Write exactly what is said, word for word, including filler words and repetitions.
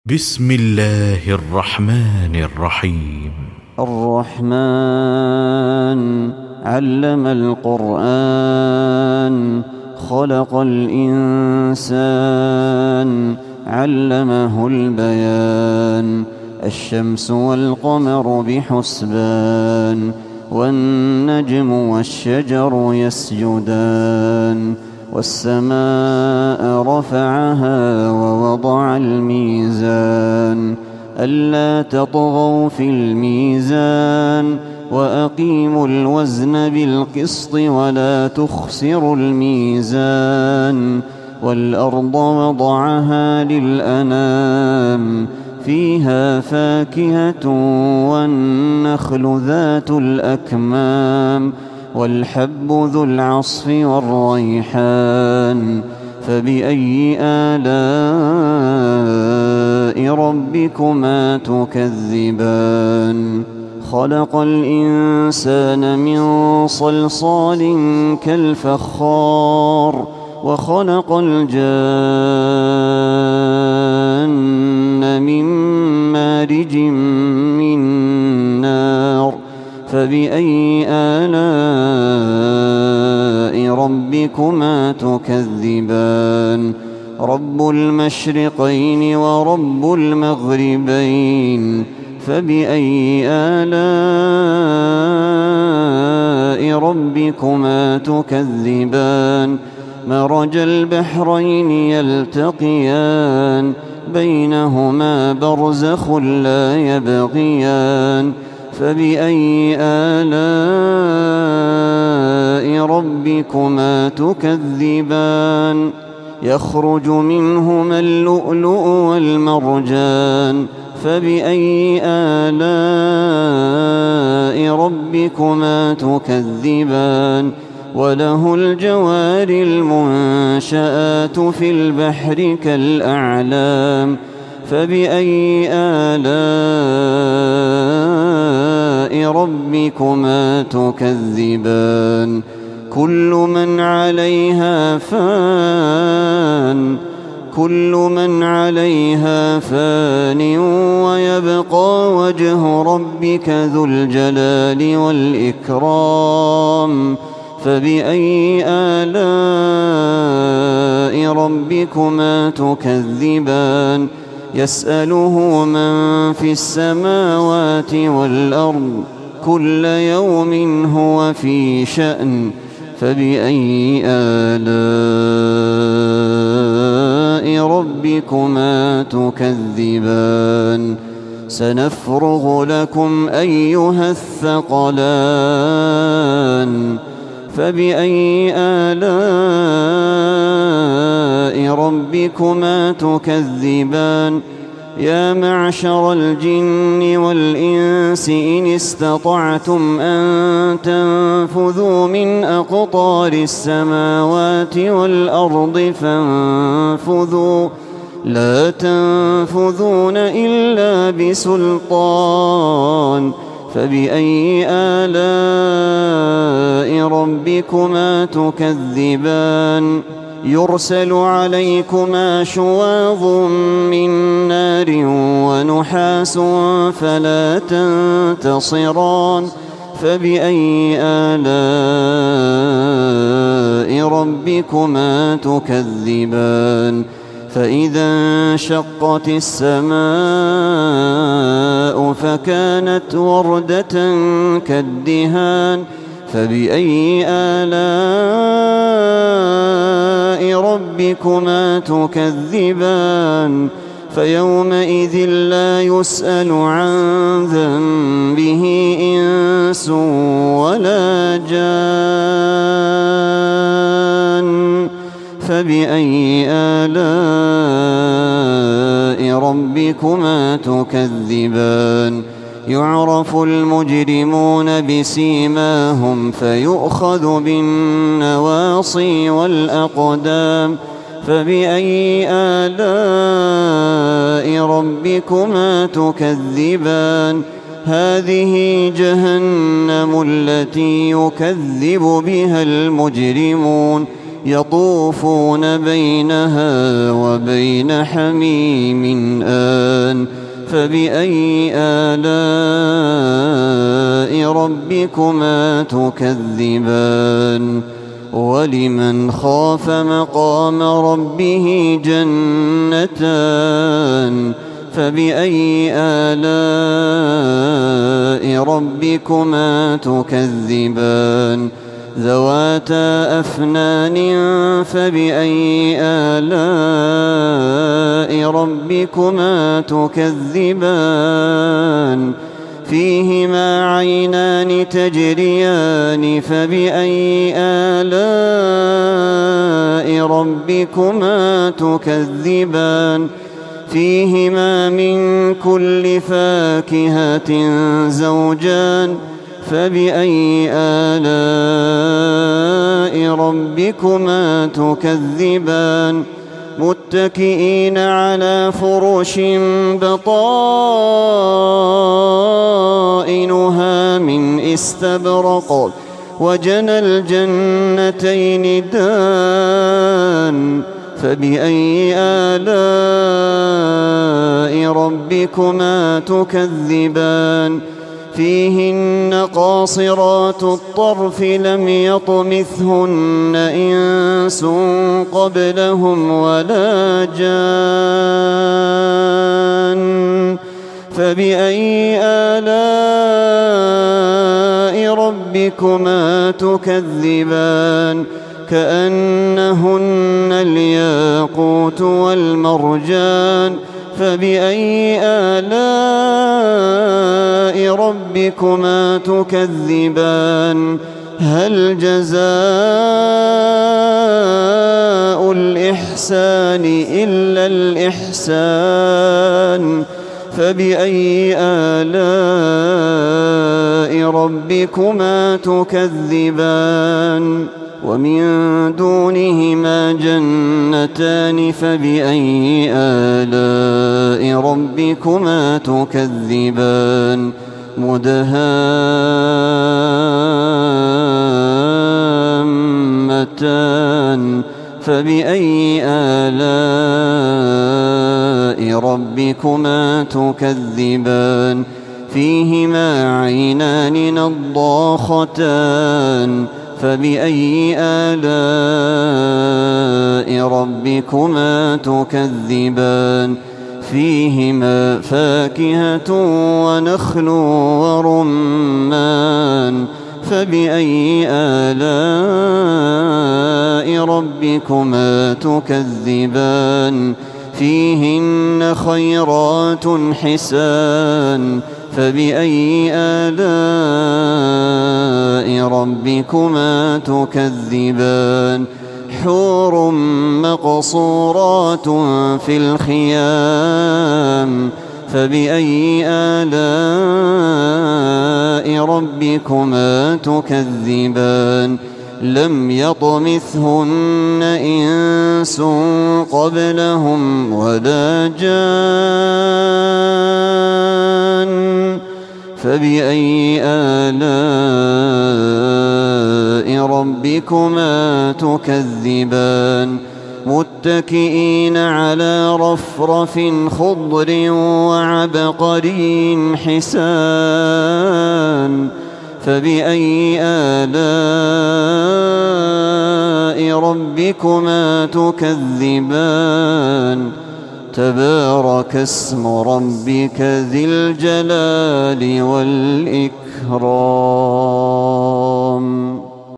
بسم الله الرحمن الرحيم. الرحمن علم القرآن خلق الإنسان علمه البيان. الشمس والقمر بحسبان والنجم والشجر يسجدان. والسماء رفعها ووضع الميزان ألا تطغوا في الميزان وأقيموا الوزن بالقسط ولا تخسروا الميزان. والأرض وضعها للأنام فيها فاكهة والنخل ذات الأكمام والحب ذو العصف والريحان. فبأي آلاء ربكما تكذبان؟ خلق الإنسان من صلصال كالفخار وخلق الجان من مارج من نار. فبأي آلاء ربكما تكذبان؟ رب المشرقين ورب المغربين. فبأي آلاء ربكما تكذبان؟ مرج البحرين يلتقيان بينهما برزخ لا يبغيان. فبأي آلاء ربكما تكذبان؟ يخرج منهما اللؤلؤ والمرجان. فبأي آلاء ربكما تكذبان؟ وله الجوار المنشآت في البحر كالأعلام. فبأي آلاء ربكما تكذبان؟ كل من عليها فان كل من عليها فان ويبقى وجه ربك ذو الجلال والإكرام. فبأي آلاء ربكما تكذبان؟ يسأله من في السماوات والأرض كل يوم هو في شأن. فبأي آلاء ربكما تكذبان؟ سنفرغ لكم أيها الثقلان. فبأي آلاء ربكما تكذبان؟ يا معشر الجن والإنس إن استطعتم أن تنفذوا من أقطار السماوات والأرض فانفذوا لا تنفذون إلا بسلطان. فبأي آلاء ربكما تكذبان؟ يرسل عليكما شواظ من نار ونحاس فلا تنتصران. فبأي آلاء ربكما تكذبان؟ فإذا انشقت السماء فكانت وردة كالدهان. فبأي آلاء ربكما تكذبان؟ فيومئذ لا يسأل عن ذنبه إنس ولا جان. فبأي آلاء ربكما تكذبان؟ يعرف المجرمون بسيماهم فيؤخذ بالنواصي والأقدام. فبأي آلاء ربكما تكذبان؟ هذه جهنم التي يكذب بها المجرمون يطوفون بينها وبين حميم آن فبأي آلاء ربكما تكذبان ولمن خاف مقام ربه جنتان فبأي آلاء ربكما تكذبان ذواتا أفنان فبأي آلاء ربكما تكذبان فيهما عينان تجريان فبأي آلاء ربكما تكذبان فيهما من كل فاكهة زوجان فبأي آلاء ربكما تكذبان متكئين على فرش بطائنها من استبرق وجنى الجنتين دان فبأي آلاء ربكما تكذبان فيهن قاصرات الطرف لم يطمثهن إنس قبلهم ولا جان فبأي آلاء ربكما تكذبان كأنهن الياقوت والمرجان فبأي آلاء ربكما تكذبان هل جزاء الإحسان إلا الإحسان فبأي آلاء ربكما تكذبان ومن دونهما جنتان فبأي آلاء ربكما تكذبان مدهامتان فبأي آلاء ربكما تكذبان فيهما عينان نضاختان فبأي آلاء ربكما تكذبان فيهما فاكهة ونخل ورمان فبأي آلاء ربكما تكذبان فيهن خيرات حسان فبأي آلاء ربكما تكذبان حور مقصورات في الخيام فبأي آلاء ربكما تكذبان لم يطمثهن إنس قبلهم ولا جان فبأي آلاء ربكما تكذبان متكئين على رفرف خضر وعبقري حسان فبأي آلاء ربكما تكذبان تبارك اسم ربك ذي الجلال والإكرام.